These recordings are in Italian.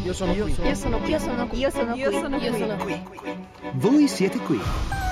Io sono qui. Io sono qui. Io sono qui. Io sono qui. Io sono qui. Io sono qui. Voi siete qui.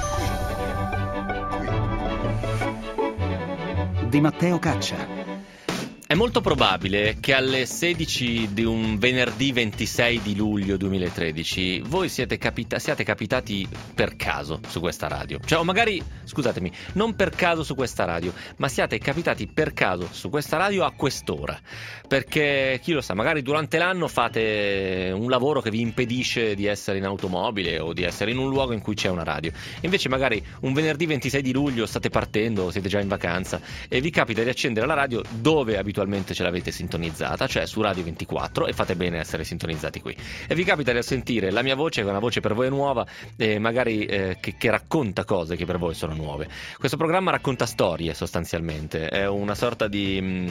Di Matteo Caccia. È molto probabile che alle 16 di un venerdì 26 di luglio 2013 voi siate capitati per caso su questa radio. Cioè, o magari, scusatemi, non per caso su questa radio, ma siate capitati per caso su questa radio a quest'ora. Perché, chi lo sa, magari durante l'anno fate un lavoro che vi impedisce di essere in automobile o di essere in un luogo in cui c'è una radio. Invece magari un venerdì 26 di luglio state partendo o siete già in vacanza e vi capita di accendere la radio dove abitualmente ce l'avete sintonizzata, cioè su Radio 24, e fate bene a essere sintonizzati qui. E vi capita di sentire la mia voce, che è una voce per voi nuova, e magari che racconta cose che per voi sono nuove. Questo programma racconta storie, sostanzialmente, è una sorta di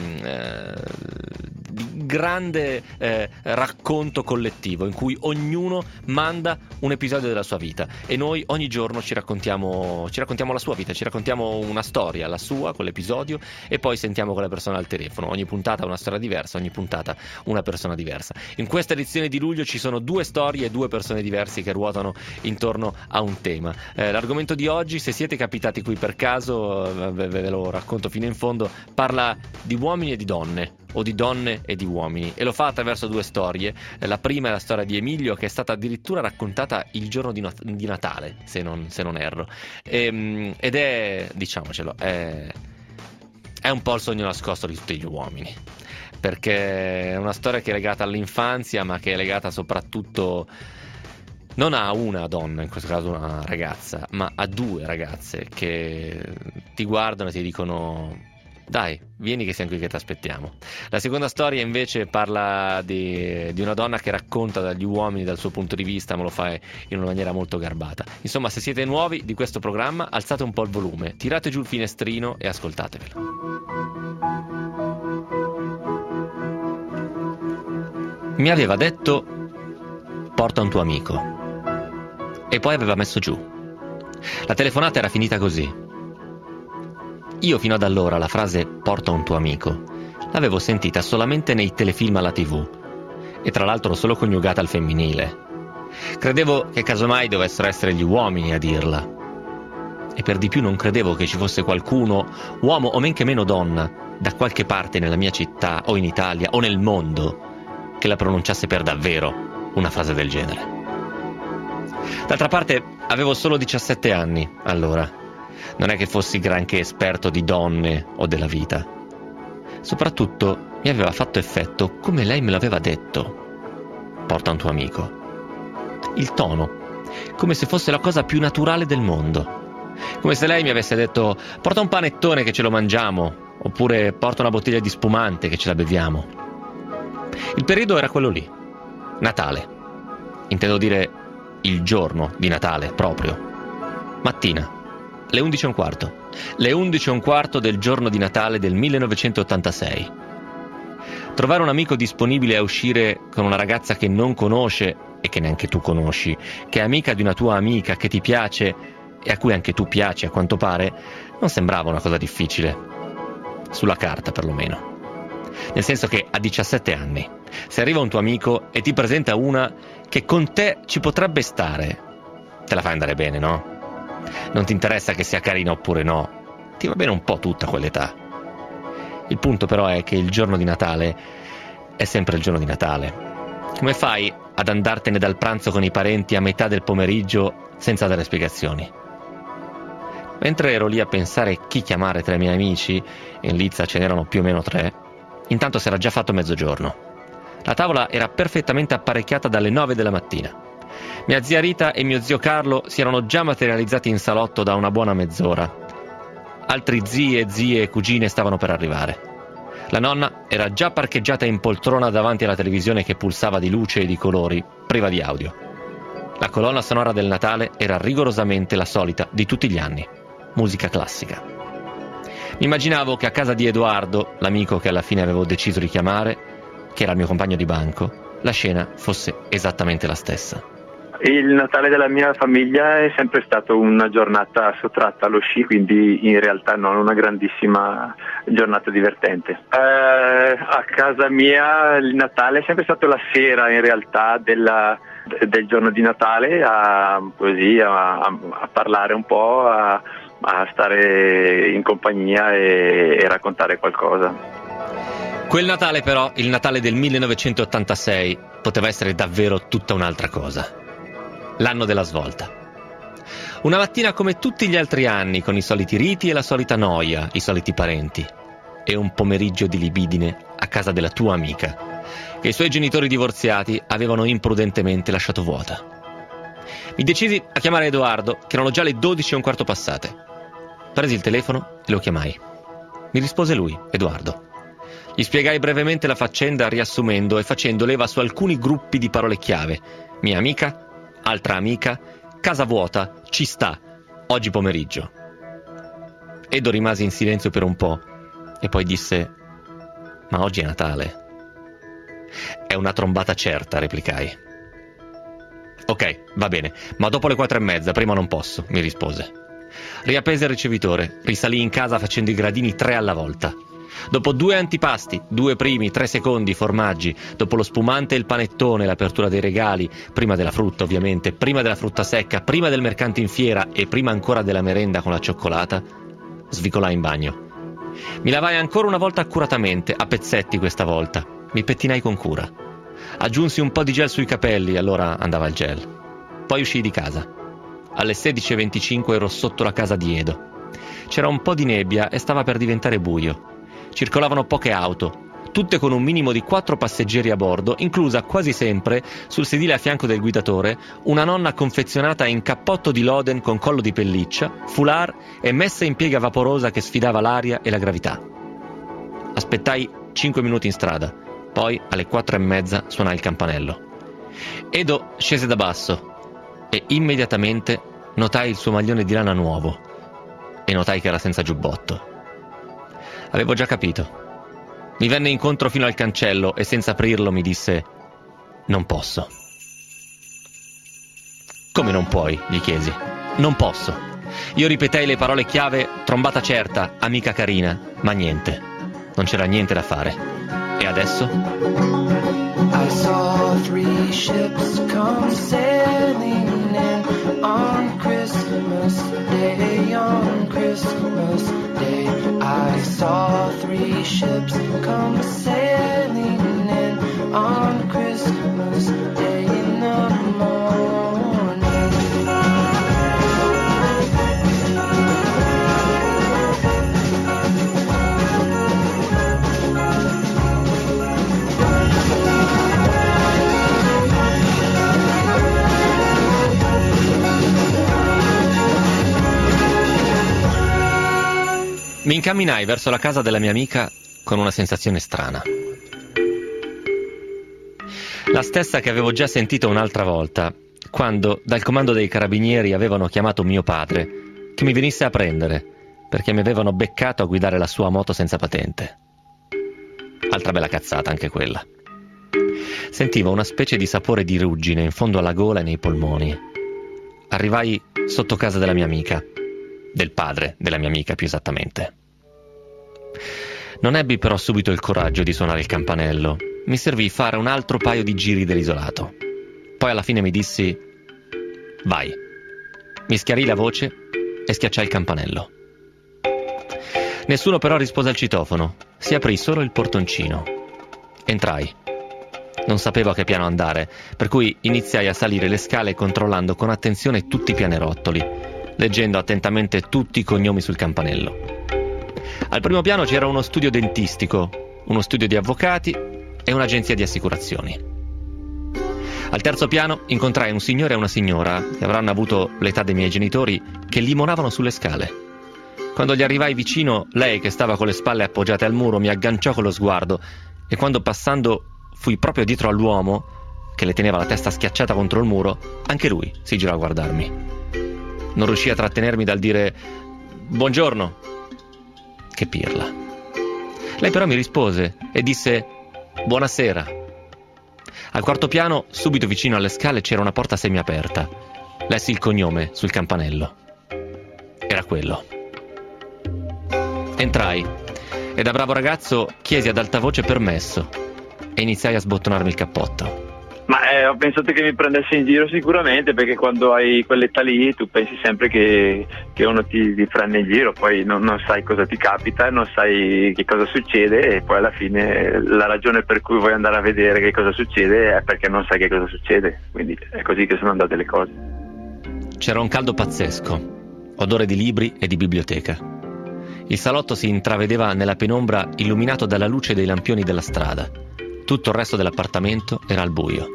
grande racconto collettivo in cui ognuno manda un episodio della sua vita e noi ogni giorno ci raccontiamo la sua vita, ci raccontiamo una storia, la sua, con l'episodio, e poi sentiamo quella persona al telefono. Ogni puntata una storia diversa, ogni puntata una persona diversa. In questa edizione di luglio ci sono 2 storie e 2 persone diverse che ruotano intorno a un tema. L'argomento di oggi, se siete capitati qui per caso, ve lo racconto fino in fondo, parla di uomini e di donne, o di donne e di uomini, e lo fa attraverso 2 storie. La prima è la storia di Emilio, che è stata addirittura raccontata il giorno di Natale, se non erro, ed è, diciamocelo, è un po' il sogno nascosto di tutti gli uomini, perché è una storia che è legata all'infanzia, ma che è legata soprattutto non a una donna, in questo caso una ragazza, ma a 2 ragazze che ti guardano e ti dicono: dai, vieni che siamo qui che ti aspettiamo. La seconda storia invece parla di una donna che racconta dagli uomini, dal suo punto di vista, ma lo fa in una maniera molto garbata. Insomma, se siete nuovi di questo programma, alzate un po' il volume, tirate giù il finestrino e ascoltatevelo. Mi aveva detto: porta un tuo amico. E poi aveva messo giù. La telefonata era finita così. Io fino ad allora la frase porta un tuo amico l'avevo sentita solamente nei telefilm alla TV, e tra l'altro solo coniugata al femminile. Credevo che casomai dovessero essere gli uomini a dirla, e per di più non credevo che ci fosse qualcuno, uomo o men che meno donna, da qualche parte nella mia città o in Italia o nel mondo, che la pronunciasse per davvero una frase del genere. D'altra parte avevo solo 17 anni allora. Non è che fossi granché esperto di donne o della vita. Soprattutto mi aveva fatto effetto come lei me l'aveva detto: porta un tuo amico. Il tono, come se fosse la cosa più naturale del mondo. Come se lei mi avesse detto: porta un panettone che ce lo mangiamo, oppure porta una bottiglia di spumante che ce la beviamo. Il periodo era quello lì, Natale. Intendo dire il giorno di Natale proprio. Mattina. Le 11:15. Le 11:15 del giorno di Natale del 1986. Trovare un amico disponibile a uscire con una ragazza che non conosce e che neanche tu conosci, che è amica di una tua amica che ti piace e a cui anche tu piaci a quanto pare, non sembrava una cosa difficile. Sulla carta perlomeno. Nel senso che a 17 anni, se arriva un tuo amico e ti presenta una che con te ci potrebbe stare, te la fai andare bene, no? Non ti interessa che sia carina oppure no, ti va bene un po' tutta quell'età. Il punto però è che il giorno di Natale è sempre il giorno di Natale. Come fai ad andartene dal pranzo con i parenti a metà del pomeriggio senza dare spiegazioni? Mentre ero lì a pensare chi chiamare tra i miei amici, in lizza ce n'erano più o meno 3, intanto si era già fatto mezzogiorno. La tavola era perfettamente apparecchiata dalle 9 della mattina. Mia zia Rita e mio zio Carlo si erano già materializzati in salotto da una buona mezz'ora. Altri zii e zie e cugine stavano per arrivare. La nonna era già parcheggiata in poltrona davanti alla televisione che pulsava di luce e di colori, priva di audio. La colonna sonora del Natale era rigorosamente la solita di tutti gli anni: musica classica. Mi immaginavo che a casa di Edoardo, l'amico che alla fine avevo deciso di chiamare, che era il mio compagno di banco, la scena fosse esattamente la stessa. Il Natale della mia famiglia è sempre stato una giornata sottratta allo sci, quindi in realtà non una grandissima giornata divertente. A casa mia il Natale è sempre stato la sera in realtà del giorno di Natale, a parlare un po', a stare in compagnia e raccontare qualcosa. Quel Natale però, il Natale del 1986, poteva essere davvero tutta un'altra cosa. L'anno della svolta. Una mattina come tutti gli altri anni, con i soliti riti e la solita noia, i soliti parenti. E un pomeriggio di libidine a casa della tua amica, che i suoi genitori divorziati avevano imprudentemente lasciato vuota. Mi decisi a chiamare Edoardo, che erano già le 12:15 passate. Presi il telefono e lo chiamai. Mi rispose lui, Edoardo. Gli spiegai brevemente la faccenda, riassumendo e facendo leva su alcuni gruppi di parole chiave. Mia amica, altra amica, casa vuota, ci sta, oggi pomeriggio. Edo rimase in silenzio per un po' e poi disse: ma oggi è Natale. È una trombata certa, replicai. Ok, va bene, ma dopo le 4:30, prima non posso, mi rispose. Riappese il ricevitore, risalì in casa facendo i gradini 3 alla volta. Dopo 2 antipasti, 2 primi, 3 secondi, formaggi, dopo lo spumante e il panettone, l'apertura dei regali, prima della frutta ovviamente, prima della frutta secca, prima del mercante in fiera e prima ancora della merenda con la cioccolata, svicolai in bagno. Mi lavai ancora una volta accuratamente, a pezzetti questa volta. Mi pettinai con cura. Aggiunsi un po' di gel sui capelli, allora andava il gel. Poi uscii di casa. Alle 16:25 ero sotto la casa di Edo. C'era un po' di nebbia e stava per diventare buio. Circolavano poche auto, tutte con un minimo di 4 passeggeri a bordo, inclusa quasi sempre, sul sedile a fianco del guidatore, una nonna confezionata in cappotto di loden con collo di pelliccia, foulard e messa in piega vaporosa che sfidava l'aria e la gravità. Aspettai 5 minuti in strada, poi alle 4:30 suonai il campanello. Edo scese da basso e immediatamente notai il suo maglione di lana nuovo e notai che era senza giubbotto. Avevo già capito. Mi venne incontro fino al cancello e senza aprirlo mi disse: non posso. Come non puoi? Gli chiesi. Non posso. Io ripetei le parole chiave: trombata certa, amica carina, ma niente. Non c'era niente da fare. E adesso? I saw 3 ships come sailing in on Christmas Day, on Christmas Day. I saw 3 ships come sailing in on Christmas Day in the morning. Mi incamminai verso la casa della mia amica con una sensazione strana. La stessa che avevo già sentito un'altra volta, quando dal comando dei carabinieri avevano chiamato mio padre che mi venisse a prendere, perché mi avevano beccato a guidare la sua moto senza patente. Altra bella cazzata anche quella. Sentivo una specie di sapore di ruggine in fondo alla gola e nei polmoni. Arrivai sotto casa della mia amica, del padre della mia amica più esattamente. Non ebbi però subito il coraggio di suonare il campanello. Mi servì fare un altro paio di giri dell'isolato. Poi alla fine mi dissi: vai. Mi schiarì la voce e schiacciai il campanello. Nessuno però rispose al citofono. Si aprì solo il portoncino. Entrai. Non sapevo a che piano andare, per cui iniziai a salire le scale controllando con attenzione tutti i pianerottoli, leggendo attentamente tutti i cognomi sul campanello. Al primo piano c'era uno studio dentistico, uno studio di avvocati e un'agenzia di assicurazioni. Al terzo piano incontrai un signore e una signora, che avranno avuto l'età dei miei genitori, che limonavano sulle scale. Quando gli arrivai vicino, lei, che stava con le spalle appoggiate al muro, mi agganciò con lo sguardo e quando passando fui proprio dietro all'uomo, che le teneva la testa schiacciata contro il muro, anche lui si girò a guardarmi. Non riuscii a trattenermi dal dire: buongiorno. Che pirla. Lei però mi rispose e disse: buonasera. Al quarto piano, subito vicino alle scale, c'era una porta semiaperta. Lessi il cognome sul campanello. Era quello. Entrai e da bravo ragazzo chiesi ad alta voce permesso e iniziai a sbottonarmi il cappotto. Ma ho pensato che mi prendesse in giro sicuramente, perché quando hai quell'età lì tu pensi sempre che uno ti prende in giro, poi non sai cosa ti capita, non sai che cosa succede, e poi alla fine la ragione per cui vuoi andare a vedere che cosa succede è perché non sai che cosa succede, quindi è così che sono andate le cose. C'era un caldo pazzesco, odore di libri e di biblioteca. Il salotto si intravedeva nella penombra illuminato dalla luce dei lampioni della strada. Tutto il resto dell'appartamento era al buio.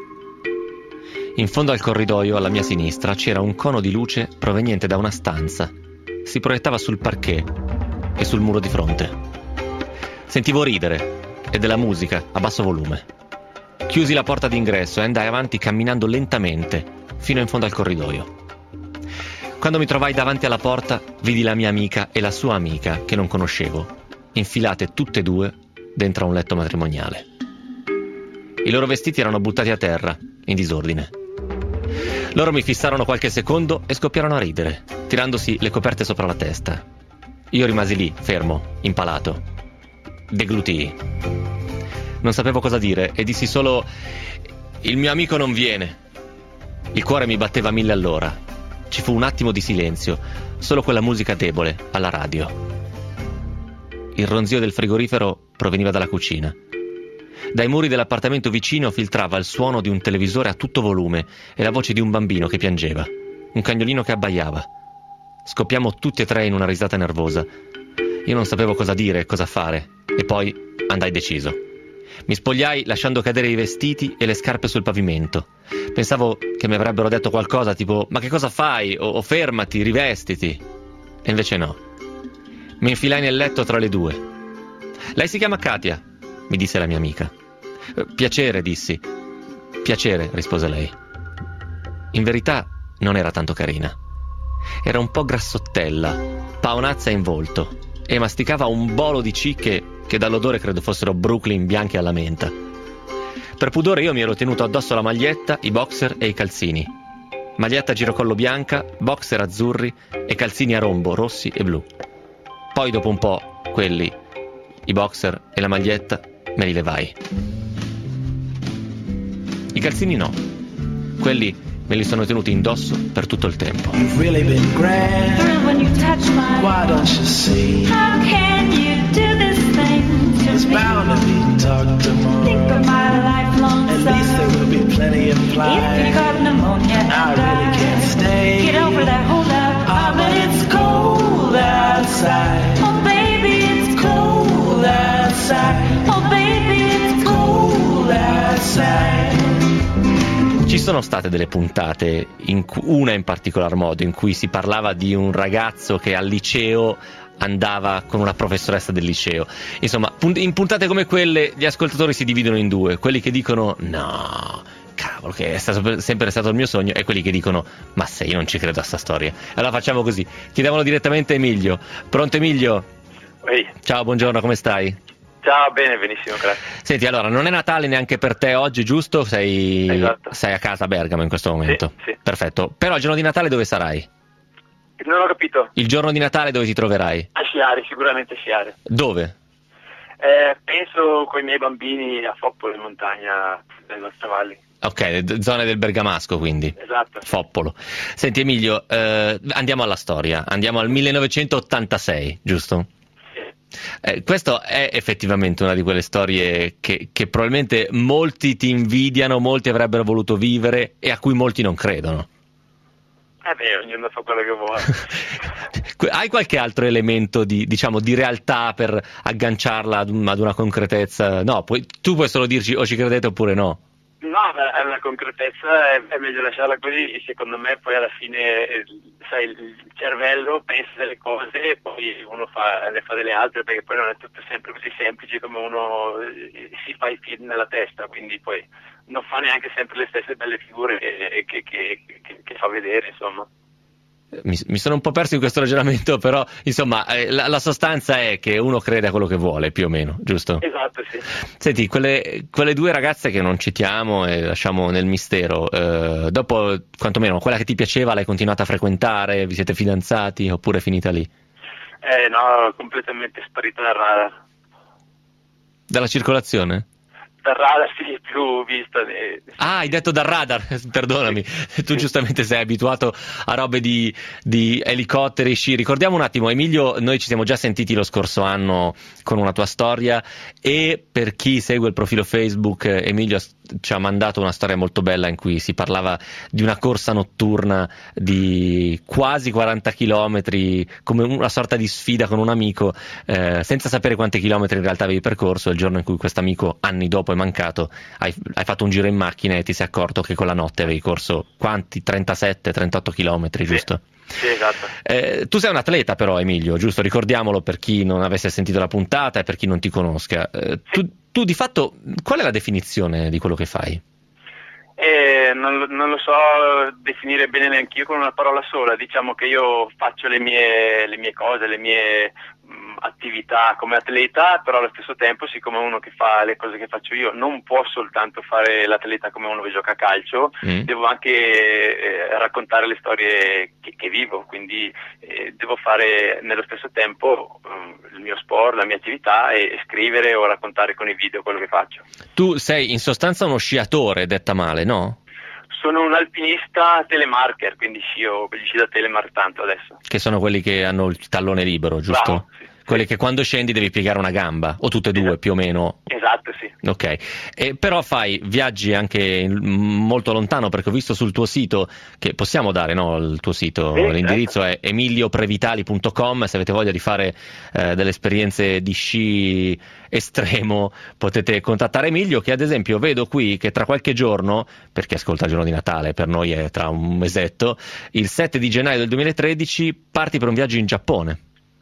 In fondo al corridoio, alla mia sinistra, c'era un cono di luce proveniente da una stanza. Si proiettava sul parquet e sul muro di fronte. Sentivo ridere e della musica a basso volume. Chiusi la porta d'ingresso e andai avanti camminando lentamente fino in fondo al corridoio. Quando mi trovai davanti alla porta, vidi la mia amica e la sua amica, che non conoscevo, infilate tutte e due dentro a un letto matrimoniale. I loro vestiti erano buttati a terra, in disordine. Loro mi fissarono qualche secondo e scoppiarono a ridere, tirandosi le coperte sopra la testa. Io rimasi lì, fermo, impalato. Deglutii. Non sapevo cosa dire e dissi solo: «Il mio amico non viene». Il cuore mi batteva 1000 all'ora. Ci fu un attimo di silenzio, solo quella musica debole alla radio. Il ronzio del frigorifero proveniva dalla cucina. Dai muri dell'appartamento vicino filtrava il suono di un televisore a tutto volume e la voce di un bambino che piangeva, un cagnolino che abbaiava. Scoppiamo tutti e tre in una risata nervosa. Io non sapevo cosa dire e cosa fare, e poi andai deciso. Mi spogliai lasciando cadere i vestiti e le scarpe sul pavimento. Pensavo che mi avrebbero detto qualcosa tipo «Ma che cosa fai?» o «Fermati, rivestiti». E invece no. Mi infilai nel letto tra le due. «Lei si chiama Katia», mi disse la mia amica. «Piacere», dissi. «Piacere», rispose lei. In verità non era tanto carina. Era un po' grassottella, paonazza in volto, e masticava un bolo di cicche che dall'odore credo fossero Brooklyn bianche alla menta. Per pudore io mi ero tenuto addosso la maglietta, i boxer e i calzini. Maglietta a girocollo bianca, boxer azzurri e calzini a rombo rossi e blu. Poi dopo un po' quelli, i boxer e la maglietta, me li levai. I calzini no. Quelli me li sono tenuti indosso per tutto il tempo. You've really been grand. When you touch my Why don't you see? How can you do this thing to It's me? bound to be talked Think about. of my lifelong At least there will be plenty If you implied. got pneumonia and I really can't stay. get over that hold up. Ah, but it's cold outside. Oh baby, it's cold outside. Oh baby, it's cold outside. Ci sono state delle puntate, una in particolar modo, in cui si parlava di un ragazzo che al liceo andava con una professoressa del liceo. Insomma, in puntate come quelle gli ascoltatori si dividono in due: quelli che dicono no, cavolo, che è sempre stato il mio sogno, e quelli che dicono ma se io non ci credo a sta storia. Allora facciamo così, chiediamolo direttamente a Emilio. Pronto Emilio? Ehi. Ciao, buongiorno, come stai? Ciao, bene, benissimo, grazie. Senti, allora, non è Natale neanche per te oggi, giusto? Esatto. Sei a casa a Bergamo in questo momento? Sì. Perfetto. Però il giorno di Natale dove sarai? Non ho capito. Il giorno di Natale dove ti troverai? A sciare, sicuramente a sciare. Dove? Penso con i miei bambini a Foppolo, in montagna delle nostre valli. Ok, zone del Bergamasco quindi. Esatto. Foppolo. Senti Emilio, andiamo alla storia. Andiamo al 1986, giusto? Questo è effettivamente una di quelle storie che probabilmente molti ti invidiano, molti avrebbero voluto vivere e a cui molti non credono. Ognuno fa quello che vuole. Hai qualche altro elemento di realtà per agganciarla ad una concretezza? No, tu puoi solo dirci o ci credete oppure no. No, la concretezza è meglio lasciarla così, secondo me. Poi alla fine, sai, il cervello pensa delle cose e poi uno ne fa delle altre, perché poi non è tutto sempre così semplice come uno si fa i film nella testa, quindi poi non fa neanche sempre le stesse belle figure che fa vedere, insomma. Mi sono un po' perso in questo ragionamento, però insomma la sostanza è che uno crede a quello che vuole, più o meno, giusto? Esatto, sì. Senti, quelle due ragazze che non citiamo e lasciamo nel mistero, dopo quantomeno quella che ti piaceva l'hai continuata a frequentare, vi siete fidanzati oppure è finita lì? No, completamente sparita dal radar. Dalla circolazione? Dal radar sì, più vista. Ah, hai detto dal radar, perdonami, tu giustamente sei abituato a robe di elicotteri, sci. Ricordiamo un attimo, Emilio, noi ci siamo già sentiti lo scorso anno con una tua storia, e per chi segue il profilo Facebook, Emilio ci ha mandato una storia molto bella in cui si parlava di una corsa notturna di quasi 40 chilometri, come una sorta di sfida con un amico, senza sapere quanti chilometri in realtà avevi percorso. Il giorno in cui questo amico, anni dopo, è mancato, hai fatto un giro in macchina e ti sei accorto che con la notte avevi corso quanti? 37-38 chilometri, giusto? Sì, esatto. Tu sei un atleta però, Emilio, giusto? Ricordiamolo per chi non avesse sentito la puntata e per chi non ti conosca. Tu di fatto, qual è la definizione di quello che fai? Non lo so definire bene neanch'io con una parola sola. Diciamo che io faccio le mie cose, le mie attività come atleta, però allo stesso tempo, siccome uno che fa le cose che faccio io non può soltanto fare l'atleta come uno che gioca a calcio, devo anche raccontare le storie che vivo, quindi devo fare nello stesso tempo il mio sport, la mia attività, e scrivere o raccontare con i video quello che faccio. Tu sei in sostanza uno sciatore, detta male, no? Sono un alpinista telemarker, quindi scio con gli sci da telemark tanto adesso. Che sono quelli che hanno il tallone libero, giusto? Bravo, sì. Quelli che quando scendi devi piegare una gamba, o tutte e due più o meno. Esatto, sì. Ok, però fai viaggi anche molto lontano, perché ho visto sul tuo sito, che possiamo dare, no, il tuo sito, sì, l'indirizzo certo. È emilioprevitali.com, se avete voglia di fare delle esperienze di sci estremo potete contattare Emilio, che ad esempio vedo qui che tra qualche giorno, perché ascolta il giorno di Natale, per noi è tra un mesetto, il 7 di gennaio del 2013 parti per un viaggio in Giappone.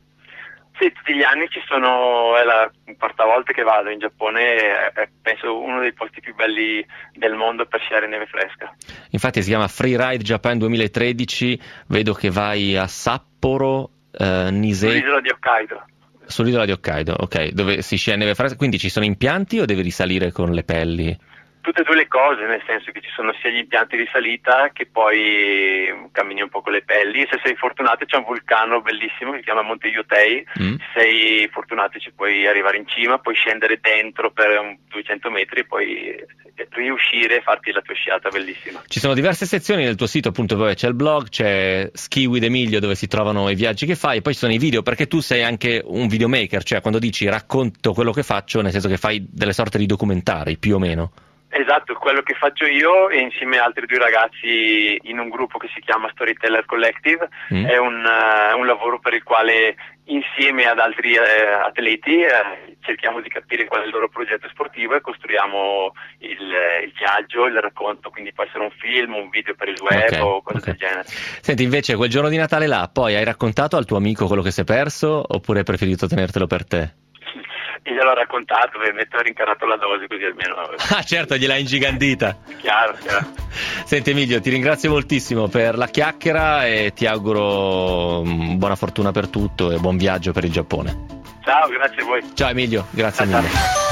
Sì, tutti gli anni è la quarta volta che vado in Giappone, è penso uno dei posti più belli del mondo per sciare neve fresca. Infatti si chiama Freeride Japan 2013, vedo che vai a Sapporo, Nisei... Sull'isola di Hokkaido. Sull'isola di Hokkaido, ok, dove si scia in neve fresca, quindi ci sono impianti o devi risalire con le pelli? Tutte e due le cose, nel senso che ci sono sia gli impianti di salita che poi cammini un po' con le pelli. Se sei fortunato c'è un vulcano bellissimo che si chiama Monte Yotei, se sei fortunato ci puoi arrivare in cima, puoi scendere dentro per 200 metri e poi riuscire e farti la tua sciata bellissima. Ci sono diverse sezioni nel tuo sito, appunto, dove c'è il blog, c'è Ski with Emilio dove si trovano i viaggi che fai, poi ci sono i video, perché tu sei anche un videomaker, cioè quando dici racconto quello che faccio, nel senso che fai delle sorte di documentari, più o meno. Esatto, quello che faccio io e insieme a altri due ragazzi in un gruppo che si chiama Storyteller Collective, è un lavoro per il quale insieme ad altri atleti cerchiamo di capire qual è il loro progetto sportivo e costruiamo il viaggio, il racconto, quindi può essere un film, un video per il web o cose del genere. Senti, invece quel giorno di Natale là, poi hai raccontato al tuo amico quello che si è perso oppure hai preferito tenertelo per te? Io gliel'ho raccontato, ovviamente ho rincarato la dose così almeno... Ah certo, gliel'hai ingigantita. Chiaro. Senti Emilio, ti ringrazio moltissimo per la chiacchiera e ti auguro buona fortuna per tutto e buon viaggio per il Giappone. Ciao, grazie a voi. Ciao Emilio, grazie mille.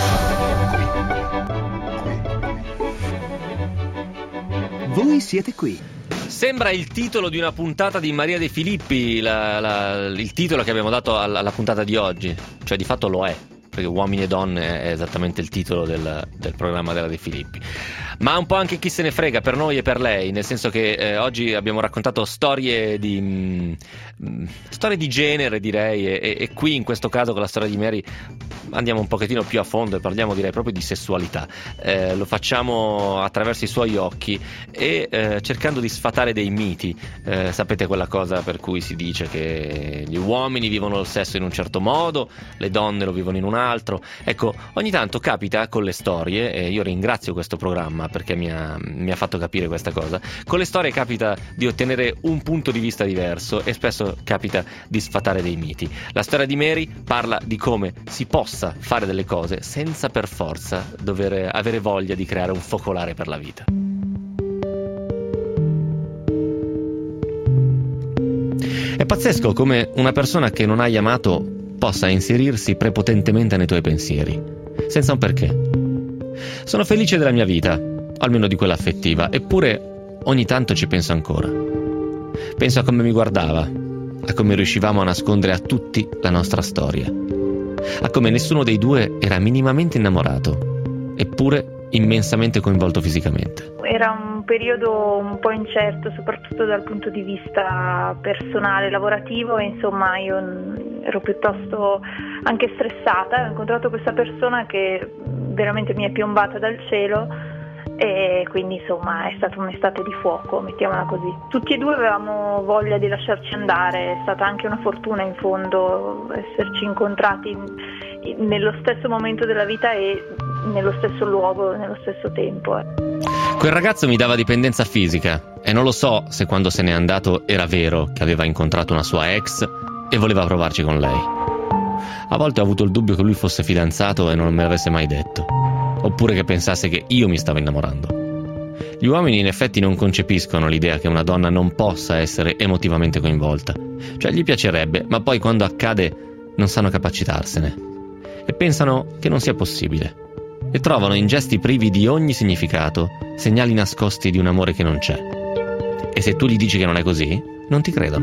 Voi siete qui. Sembra il titolo di una puntata di Maria De Filippi, il titolo che abbiamo dato alla puntata di oggi, cioè di fatto lo è, perché Uomini e Donne è esattamente il titolo del programma della De Filippi. Ma un po' anche chi se ne frega, per noi e per lei, nel senso che oggi abbiamo raccontato storie di genere, direi, e qui in questo caso con la storia di Mary andiamo un pochettino più a fondo e parliamo, direi, proprio di sessualità. Lo facciamo attraverso i suoi occhi e cercando di sfatare dei miti. Sapete quella cosa per cui si dice che gli uomini vivono il sesso in un certo modo, le donne lo vivono in un altro. Ecco, ogni tanto capita con le storie, e io ringrazio questo programma perché mi ha fatto capire questa cosa. Con le storie capita di ottenere un punto di vista diverso e spesso capita di sfatare dei miti. La storia di Mary parla di come si possa fare delle cose senza per forza dover avere voglia di creare un focolare per la vita. pazzesco come una persona che non hai amato possa inserirsi prepotentemente nei tuoi pensieri, senza un perché. Sono felice della mia vita, almeno di quella affettiva, eppure ogni tanto ci penso ancora. Penso a come mi guardava, a come riuscivamo a nascondere a tutti la nostra storia, a come nessuno dei due era minimamente innamorato, eppure immensamente coinvolto fisicamente. Era un periodo un po' incerto, soprattutto dal punto di vista personale, lavorativo, e insomma io ero piuttosto anche stressata. Ho incontrato questa persona che veramente mi è piombata dal cielo e quindi insomma è stata un'estate di fuoco, mettiamola così. Tutti e due avevamo voglia di lasciarci andare, è stata anche una fortuna in fondo esserci incontrati nello stesso momento della vita e nello stesso luogo, nello stesso tempo. Quel ragazzo mi dava dipendenza fisica e non lo so se quando se n'è andato era vero che aveva incontrato una sua ex e voleva provarci con lei. A volte ho avuto il dubbio che lui fosse fidanzato e non me l'avesse mai detto, oppure che pensasse che io mi stavo innamorando. Gli uomini in effetti non concepiscono l'idea che una donna non possa essere emotivamente coinvolta, cioè gli piacerebbe, ma poi quando accade non sanno capacitarsene e pensano che non sia possibile. E trovano in gesti privi di ogni significato segnali nascosti di un amore che non c'è. E se tu gli dici che non è così, non ti credono.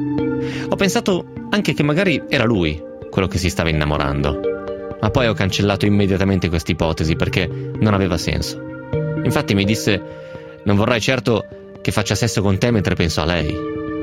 Ho pensato anche che magari era lui quello che si stava innamorando, ma poi ho cancellato immediatamente questa ipotesi perché non aveva senso. Infatti mi disse: non vorrai certo che faccia sesso con te mentre penso a lei.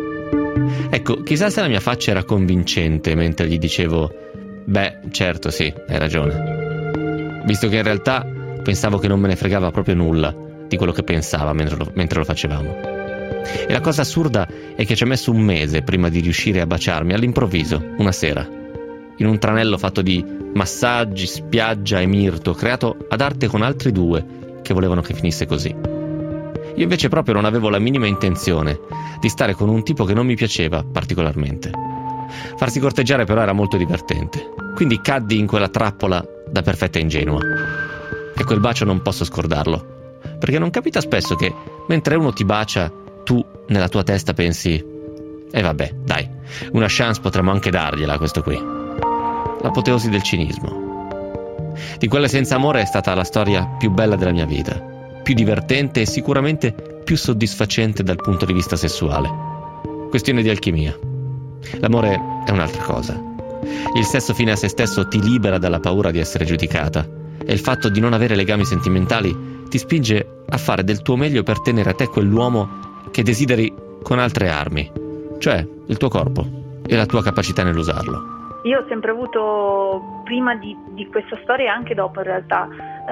Ecco, chissà se la mia faccia era convincente mentre gli dicevo: beh, certo, sì, hai ragione, visto che in realtà pensavo che non me ne fregava proprio nulla di quello che pensava mentre lo facevamo. E la cosa assurda è che ci ha messo un mese prima di riuscire a baciarmi all'improvviso, una sera, in un tranello fatto di massaggi, spiaggia e mirto, creato ad arte con altri due che volevano che finisse così. Io invece proprio non avevo la minima intenzione di stare con un tipo che non mi piaceva particolarmente. Farsi corteggiare però era molto divertente, quindi caddi in quella trappola da perfetta ingenua. E quel bacio non posso scordarlo, perché non capita spesso che mentre uno ti bacia tu nella tua testa pensi: e vabbè, dai, una chance potremmo anche dargliela a questo qui. L'apoteosi del cinismo. Di quelle senza amore è stata la storia più bella della mia vita, più divertente e sicuramente più soddisfacente dal punto di vista sessuale. Questione di alchimia. L'amore è un'altra cosa. Il sesso fine a se stesso ti libera dalla paura di essere giudicata e il fatto di non avere legami sentimentali ti spinge a fare del tuo meglio per tenere a te quell'uomo che desideri con altre armi, cioè il tuo corpo e la tua capacità nell'usarlo. Io ho sempre avuto, prima di questa storia e anche dopo in realtà,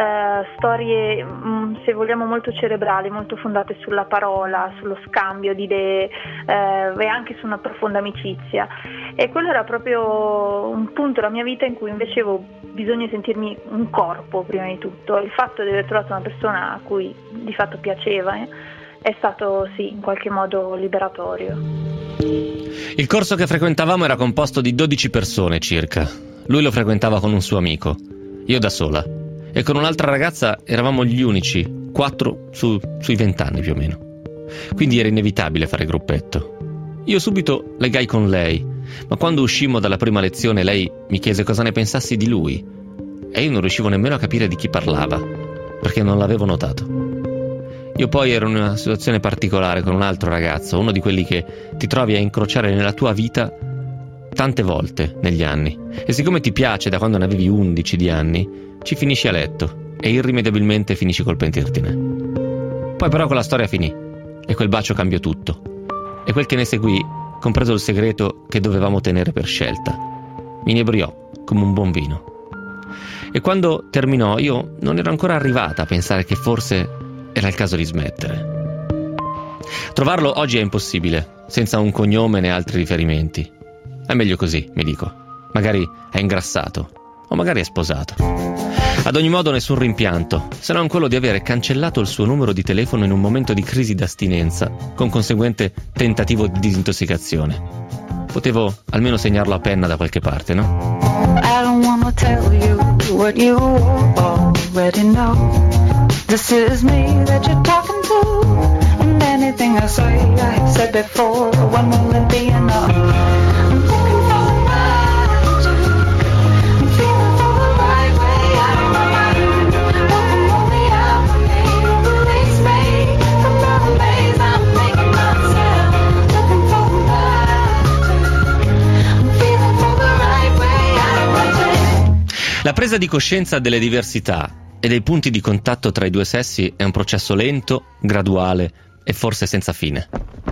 storie, se vogliamo, molto cerebrali, molto fondate sulla parola, sullo scambio di idee e anche su una profonda amicizia. E quello era proprio un punto della mia vita in cui invece avevo bisogno di sentirmi un corpo prima di tutto. Il fatto di aver trovato una persona a cui di fatto piaceva è stato sì, in qualche modo liberatorio. Il corso che frequentavamo era composto di 12 persone circa. Lui lo frequentava con un suo amico, io da sola, e con un'altra ragazza eravamo gli unici, 4 sui 20 anni più o meno. Quindi era inevitabile fare gruppetto. Io subito legai con lei, ma quando uscimmo dalla prima lezione lei mi chiese cosa ne pensassi di lui e io non riuscivo nemmeno a capire di chi parlava, perché non l'avevo notato. Io poi ero in una situazione particolare con un altro ragazzo, uno di quelli che ti trovi a incrociare nella tua vita tante volte negli anni, e siccome ti piace da quando ne avevi 11 di anni, ci finisci a letto e irrimediabilmente finisci col pentirtene. Poi però quella storia finì e quel bacio cambiò tutto e quel che ne seguì, compreso il segreto che dovevamo tenere per scelta, mi inebriò come un buon vino. E quando terminò io non ero ancora arrivata a pensare che forse era il caso di smettere. Trovarlo oggi è impossibile, senza un cognome né altri riferimenti. È meglio così, mi dico. Magari è ingrassato, o magari è sposato. Ad ogni modo nessun rimpianto, se non quello di avere cancellato il suo numero di telefono in un momento di crisi d'astinenza, con conseguente tentativo di disintossicazione. Potevo almeno segnarlo a penna da qualche parte, no? I don't wanna tell you what you already know. This is me that you're talking to, and anything I say I've said before, when will it be enough? presa di coscienza delle diversità e dei punti di contatto tra i due sessi è un processo lento, graduale e forse senza fine.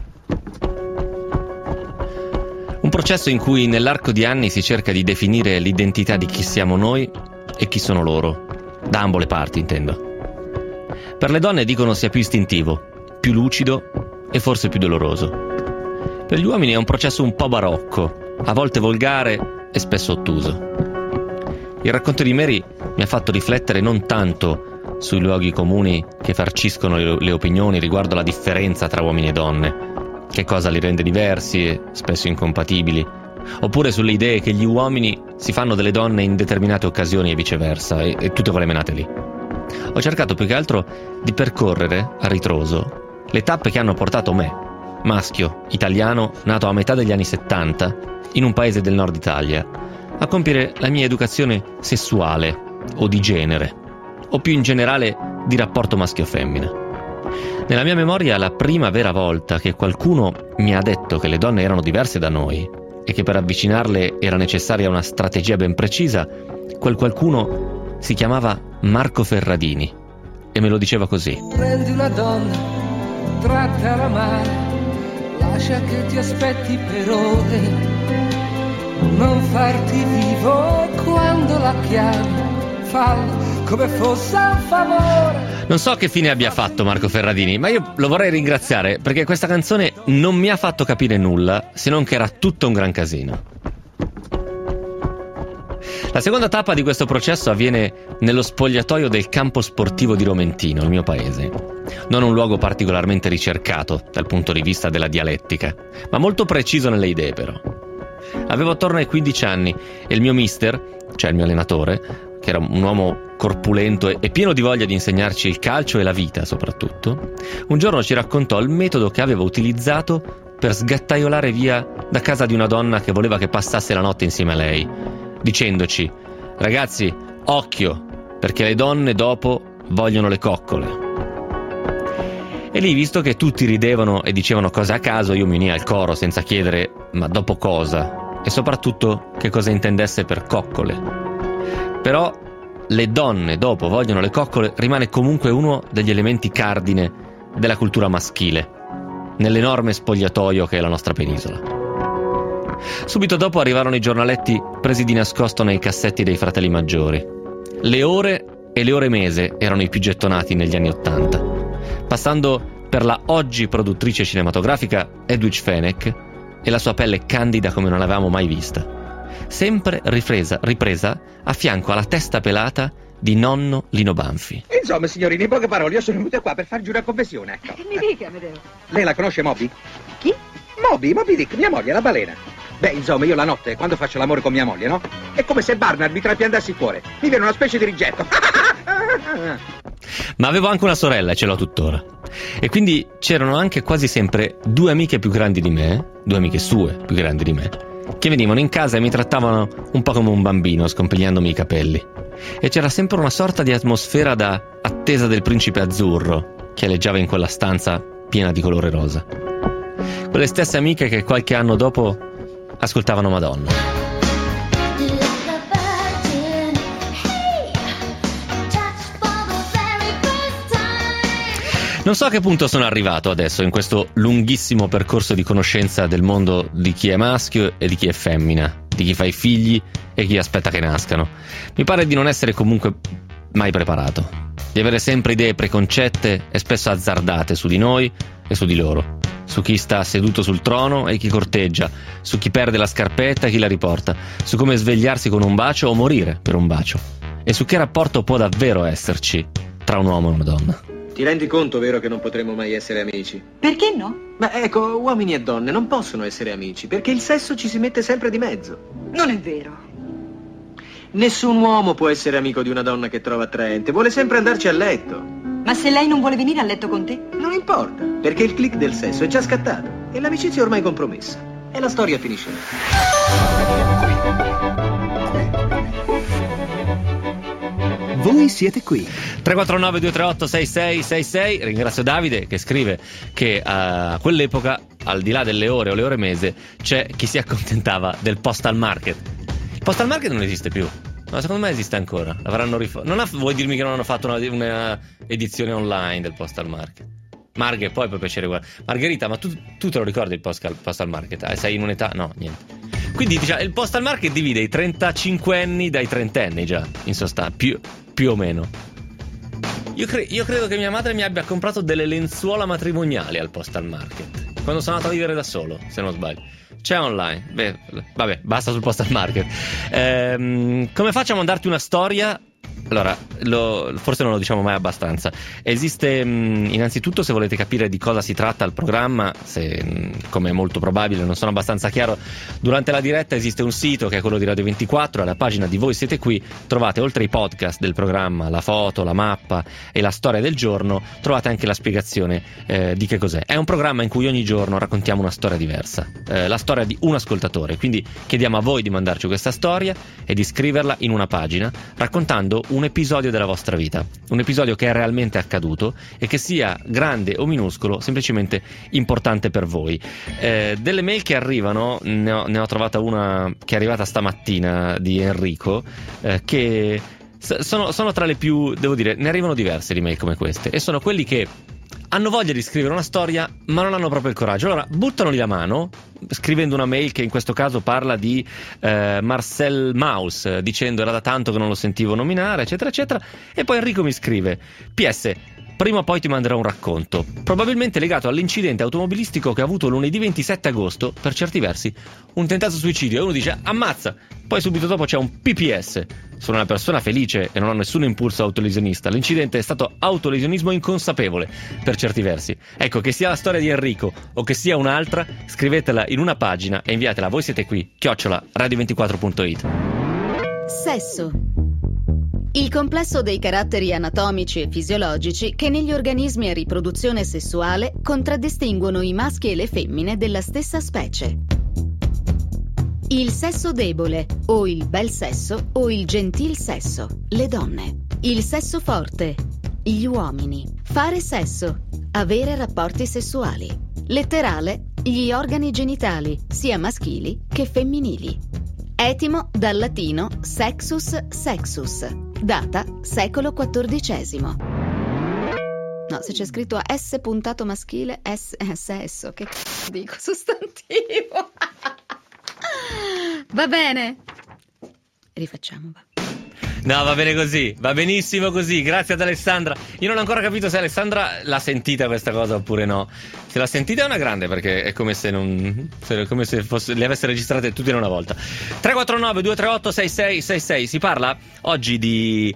Un processo in cui nell'arco di anni si cerca di definire l'identità di chi siamo noi e chi sono loro, da ambo le parti intendo. Per le donne dicono sia più istintivo, più lucido e forse più doloroso. Per gli uomini è un processo un po' barocco, a volte volgare e spesso ottuso. Il racconto di Mary mi ha fatto riflettere non tanto sui luoghi comuni che farciscono le opinioni riguardo alla differenza tra uomini e donne, che cosa li rende diversi e spesso incompatibili, oppure sulle idee che gli uomini si fanno delle donne in determinate occasioni e viceversa, e tutte quelle menate lì. Ho cercato più che altro di percorrere a ritroso le tappe che hanno portato me, maschio, italiano, nato a metà degli anni 70, in un paese del nord Italia, a compiere la mia educazione sessuale o di genere, o più in generale di rapporto maschio-femmina. Nella mia memoria la prima vera volta che qualcuno mi ha detto che le donne erano diverse da noi e che per avvicinarle era necessaria una strategia ben precisa, quel qualcuno si chiamava Marco Ferradini e me lo diceva così. Prendi una donna, trattala male, lascia che ti aspetti per ore, non farti vivo quando la chiami, fallo come fosse un favore. Non so che fine abbia fatto Marco Ferradini, ma io lo vorrei ringraziare perché questa canzone non mi ha fatto capire nulla, se non che era tutto un gran casino. La seconda tappa di questo processo avviene nello spogliatoio del campo sportivo di Romentino, il mio paese. Non un luogo particolarmente ricercato dal punto di vista della dialettica, ma molto preciso nelle idee però. Avevo attorno ai 15 anni e il mio mister, cioè il mio allenatore, che era un uomo corpulento e pieno di voglia di insegnarci il calcio e la vita soprattutto, un giorno ci raccontò il metodo che aveva utilizzato per sgattaiolare via da casa di una donna che voleva che passasse la notte insieme a lei, dicendoci: ragazzi, occhio, perché le donne dopo vogliono le coccole. E lì, visto che tutti ridevano e dicevano cose a caso, io mi unii al coro senza chiedere ma dopo cosa, e soprattutto che cosa intendesse per coccole. Però le donne dopo vogliono le coccole rimane comunque uno degli elementi cardine della cultura maschile nell'enorme spogliatoio che è la nostra penisola. Subito dopo arrivarono i giornaletti presi di nascosto nei cassetti dei fratelli maggiori. Le Ore e Le Ore Mese erano i più gettonati negli anni '80, passando per la oggi produttrice cinematografica Edwidge Fenech e la sua pelle candida come non l'avevamo mai vista, sempre ripresa a fianco alla testa pelata di nonno Lino Banfi. Insomma, signorini, in poche parole, io sono venuto qua per fargli una confessione, ecco. Mi dica, Amedeo. Lei la conosce Moby? Chi? Moby Dick, mia moglie, la balena. Beh, insomma, io la notte, quando faccio l'amore con mia moglie, no? È come se Barnard mi trapiantassi il cuore. Mi viene una specie di rigetto. Ma avevo anche una sorella e ce l'ho tuttora. E quindi c'erano anche quasi sempre due amiche più grandi di me, due amiche sue più grandi di me, che venivano in casa e mi trattavano un po' come un bambino, scompigliandomi i capelli. E c'era sempre una sorta di atmosfera da attesa del principe azzurro che aleggiava in quella stanza piena di colore rosa. Quelle stesse amiche che qualche anno dopo ascoltavano Madonna. Non so a che punto sono arrivato adesso in questo lunghissimo percorso di conoscenza del mondo di chi è maschio e di chi è femmina, di chi fa i figli e chi aspetta che nascano. Mi pare di non essere comunque mai preparato, di avere sempre idee preconcette e spesso azzardate su di noi e su di loro, su chi sta seduto sul trono e chi corteggia, su chi perde la scarpetta e chi la riporta, su come svegliarsi con un bacio o morire per un bacio, e su che rapporto può davvero esserci tra un uomo e una donna. Ti rendi conto, vero, che non potremo mai essere amici? Perché no? Ma ecco, uomini e donne non possono essere amici, perché il sesso ci si mette sempre di mezzo. Non è vero. Nessun uomo può essere amico di una donna che trova attraente, vuole sempre andarci a letto. Ma se lei non vuole venire a letto con te? Non importa, perché il click del sesso è già scattato e l'amicizia è ormai compromessa. E la storia finisce lì. Voi siete qui. 349-238-6666. Ringrazio Davide che scrive che a quell'epoca, al di là delle ore o le ore mese, c'è chi si accontentava del postal market. Il postal market non esiste più. Ma secondo me esiste ancora. L'avranno vuoi dirmi che non hanno fatto una edizione online del Postal Market? Marghe, poi per piacere, guarda. Margherita, ma tu te lo ricordi il Postal Market? Sei in un'età? No, niente. Quindi diciamo, il Postal Market divide i 35enni dai trentenni già, in sostanza, più o meno. Io credo che mia madre mi abbia comprato delle lenzuola matrimoniali al Postal Market quando sono andato a vivere da solo, se non sbaglio. C'è online. Beh, vabbè, basta sul Postal Market. Come facciamo a darti una storia? Allora, forse non lo diciamo mai abbastanza. Esiste, innanzitutto, se volete capire di cosa si tratta il programma, se, come è molto probabile, non sono abbastanza chiaro, durante la diretta esiste un sito che è quello di Radio 24, alla pagina di Voi Siete Qui trovate, oltre ai podcast del programma, la foto, la mappa e la storia del giorno, trovate anche la spiegazione di che cos'è. È un programma in cui ogni giorno raccontiamo una storia diversa, la storia di un ascoltatore, quindi chiediamo a voi di mandarci questa storia e di scriverla in una pagina raccontando un episodio della vostra vita, un episodio che è realmente accaduto e che sia grande o minuscolo, semplicemente importante per voi. Delle mail che arrivano, ne ho trovata una che è arrivata stamattina di Enrico, che sono tra le più, devo dire, ne arrivano diverse di mail come queste, e sono quelli che hanno voglia di scrivere una storia ma non hanno proprio il coraggio. Allora buttano lì la mano scrivendo una mail che in questo caso parla di Marcel Mauss, dicendo era da tanto che non lo sentivo nominare, eccetera eccetera, e poi Enrico mi scrive: PS, prima o poi ti manderò un racconto, probabilmente legato all'incidente automobilistico che ha avuto lunedì 27 agosto, per certi versi un tentato suicidio. E uno dice ammazza, poi subito dopo c'è un PPS. Sono una persona felice e non ho nessun impulso autolesionista. L'incidente è stato autolesionismo inconsapevole, per certi versi. Ecco, che sia la storia di Enrico o che sia un'altra, scrivetela in una pagina e inviatela. Voi siete qui, @radio24.it. Sesso. Il complesso dei caratteri anatomici e fisiologici che negli organismi a riproduzione sessuale contraddistinguono i maschi e le femmine della stessa specie. Il sesso debole, o il bel sesso, o il gentil sesso, le donne. Il sesso forte, gli uomini. Fare sesso, avere rapporti sessuali. Letterale, gli organi genitali, sia maschili che femminili. Etimo dal latino sexus sexus. Data secolo XIV. No, se c'è scritto S puntato maschile, sesso, che c***o dico, sostantivo. Va bene. Rifacciamo, va. No, va bene così, va benissimo così, grazie ad Alessandra. Io non ho ancora capito se Alessandra l'ha sentita questa cosa oppure no. Se l'ha sentita è una grande, perché è come se le avesse registrate tutte in una volta. 349-238-6666. Si parla oggi di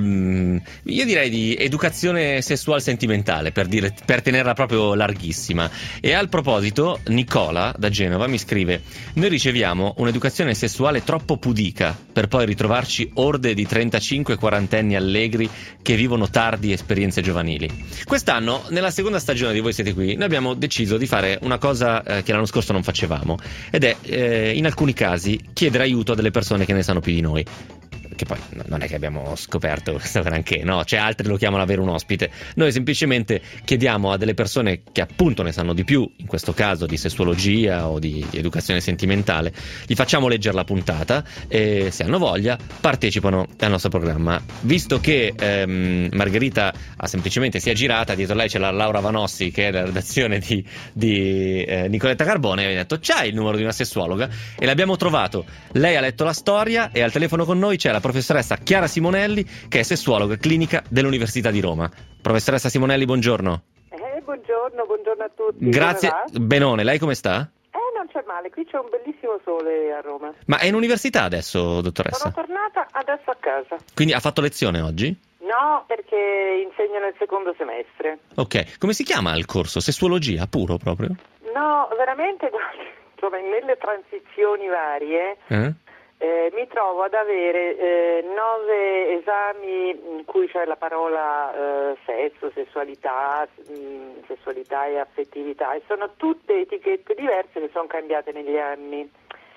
io direi di educazione sessual sentimentale, per tenerla proprio larghissima. E al proposito Nicola da Genova mi scrive: noi riceviamo un'educazione sessuale troppo pudica per poi ritrovarci orde di 35-40enni allegri che vivono tardi esperienze giovanili. Quest'anno, nella seconda stagione di Voi Siete Qui, noi abbiamo deciso di fare una cosa che l'anno scorso non facevamo, ed è in alcuni casi chiedere aiuto a delle persone che ne sanno più di noi. Che poi non è che abbiamo scoperto questo granché, no? Cioè, altri lo chiamano avere un ospite. Noi semplicemente chiediamo a delle persone che appunto ne sanno di più, in questo caso di sessuologia o di educazione sentimentale, gli facciamo leggere la puntata e se hanno voglia partecipano al nostro programma. Visto che Margherita semplicemente si è girata, dietro lei c'è la Laura Vanossi, che è la redazione di Nicoletta Carbone, e ha detto: c'hai il numero di una sessuologa? E l'abbiamo trovato. Lei ha letto la storia e al telefono con noi c'è la professoressa Chiara Simonelli, che è sessuologa clinica dell'Università di Roma. Professoressa Simonelli, buongiorno. Buongiorno a tutti. Grazie. Benone, lei come sta? Non c'è male, qui c'è un bellissimo sole a Roma. Ma è in università adesso, dottoressa? Sono tornata adesso a casa. Quindi ha fatto lezione oggi? No, perché insegno nel secondo semestre. Ok, come si chiama il corso? Sessuologia puro proprio? No, veramente, insomma, nelle transizioni varie mi trovo ad avere 9 esami in cui c'è la parola sesso, sessualità e affettività, e sono tutte etichette diverse che sono cambiate negli anni.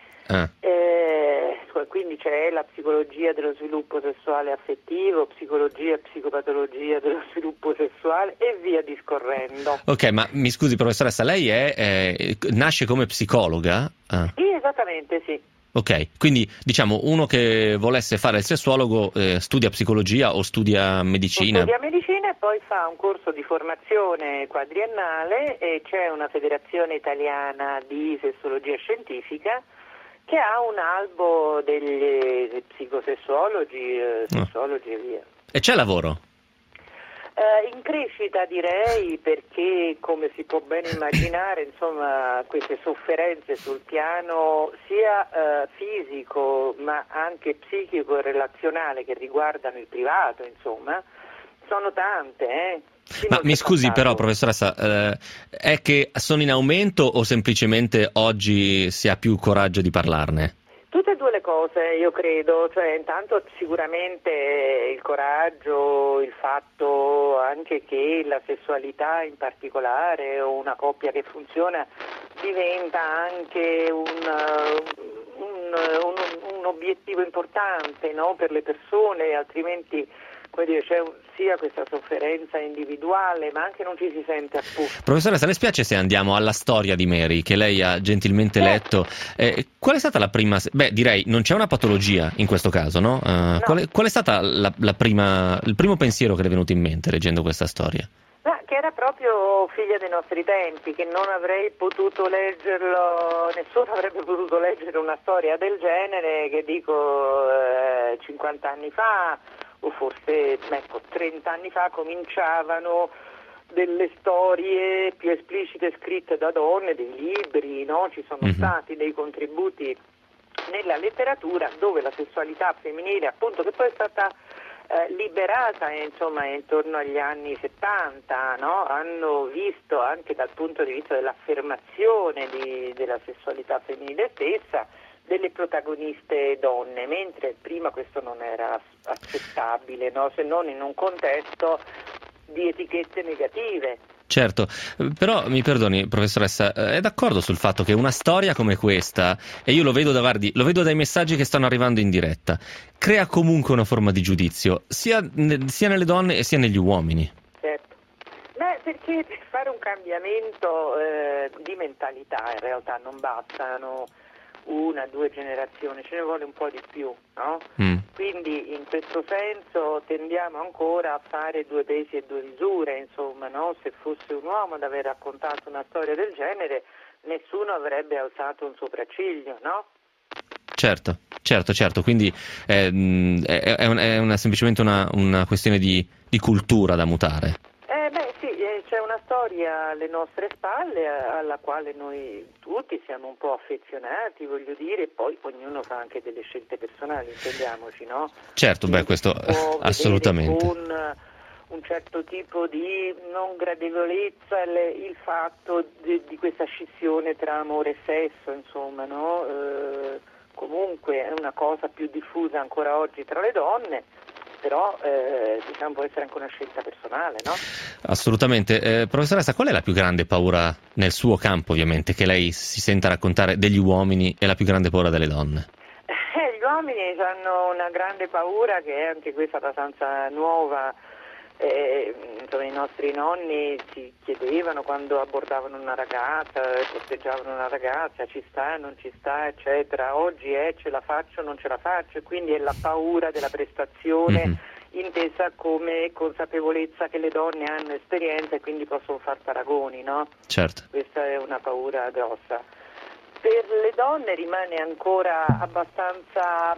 Quindi c'è la psicologia dello sviluppo sessuale affettivo, psicologia e psicopatologia dello sviluppo sessuale e via discorrendo. Ok, ma mi scusi professoressa, lei nasce come psicologa? Sì, esattamente, sì. Ok, quindi diciamo uno che volesse fare il sessuologo studia psicologia o studia medicina? Studia medicina e poi fa un corso di formazione quadriennale e c'è una federazione italiana di sessologia scientifica che ha un albo degli psicosessuologi, sessologi e via. E c'è lavoro? In crescita direi, perché come si può ben immaginare, insomma, queste sofferenze sul piano sia fisico ma anche psichico e relazionale che riguardano il privato, insomma, sono tante. Ma mi scusi però, professoressa, è che sono in aumento o semplicemente oggi si ha più coraggio di parlarne? Tutte e due le cose, io credo, cioè intanto sicuramente il coraggio, il fatto anche che la sessualità in particolare o una coppia che funziona diventa anche un obiettivo importante, no, per le persone, altrimenti c'è sia questa sofferenza individuale ma anche non ci si sente a posto. Professoressa, le spiace se andiamo alla storia di Mary che lei ha gentilmente letto? Qual è stata la prima? Direi non c'è una patologia in questo caso, no? No. Qual è stata il primo pensiero che le è venuto in mente leggendo questa storia? Che era proprio figlia dei nostri tempi, che non avrei potuto leggerlo, nessuno avrebbe potuto leggere una storia del genere, che dico 50 anni fa o forse 30 anni fa cominciavano delle storie più esplicite scritte da donne, dei libri, no? Ci sono stati dei contributi nella letteratura dove la sessualità femminile, appunto, che poi è stata liberata insomma intorno agli anni 70, no? Hanno visto anche dal punto di vista dell'affermazione della sessualità femminile stessa delle protagoniste donne, mentre prima questo non era accettabile, no? Se non in un contesto di etichette negative. Certo, però mi perdoni professoressa, è d'accordo sul fatto che una storia come questa, e io lo vedo dai messaggi che stanno arrivando in diretta, crea comunque una forma di giudizio, sia nelle donne e sia negli uomini. Certo, perché per fare un cambiamento di mentalità in realtà non bastano 1-2 generazioni, ce ne vuole un po' di più, no? Quindi in questo senso tendiamo ancora a fare 2 pesi e 2 misure, insomma, no? Se fosse un uomo ad aver raccontato una storia del genere, nessuno avrebbe alzato un sopracciglio, no? Certo, quindi è semplicemente una questione di cultura da mutare. C'è una storia alle nostre spalle alla quale noi tutti siamo un po' affezionati, voglio dire, e poi ognuno fa anche delle scelte personali, intendiamoci, no? Certo, questo assolutamente. Con un certo tipo di non gradevolezza il fatto di questa scissione tra amore e sesso, insomma, no? Comunque è una cosa più diffusa ancora oggi tra le donne. Però può essere anche una scelta personale, no? Assolutamente. Professoressa, qual è la più grande paura nel suo campo, ovviamente, che lei si senta raccontare degli uomini e la più grande paura delle donne? Gli uomini hanno una grande paura che è anche questa abbastanza nuova. Insomma, i nostri nonni si chiedevano quando abbordavano una ragazza, corteggiavano una ragazza, ci sta, non ci sta, eccetera. Oggi ce la faccio, non ce la faccio, e quindi è la paura della prestazione intesa come consapevolezza che le donne hanno esperienza e quindi possono far paragoni, no? Certo. Questa è una paura grossa. Per le donne rimane ancora abbastanza,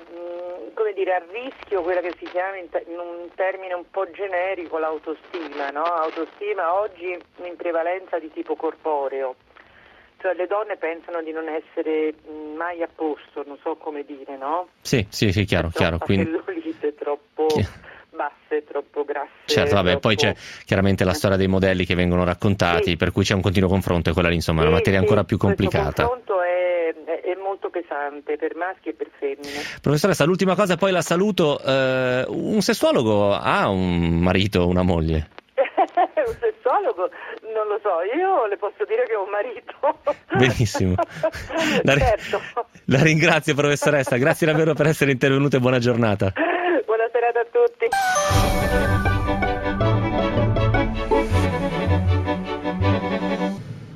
a rischio quella che si chiama in un termine un po' generico l'autostima, no? Autostima oggi in prevalenza di tipo corporeo, cioè le donne pensano di non essere mai a posto, non so come dire, no? Sì, chiaro. Quindi cellulite troppo basse, troppo grasse. Certo, poi c'è chiaramente la storia dei modelli che vengono raccontati, per cui c'è un continuo confronto e quella lì, insomma, è una materia ancora più complicata. Il confronto è molto pesante per maschi e per femmine. Professoressa, l'ultima cosa, poi la saluto. Un sessuologo ha un marito o una moglie? Un sessuologo? Non lo so, io le posso dire che ho un marito. Benissimo. Certo. La ringrazio, professoressa, grazie davvero per essere intervenuta e buona giornata.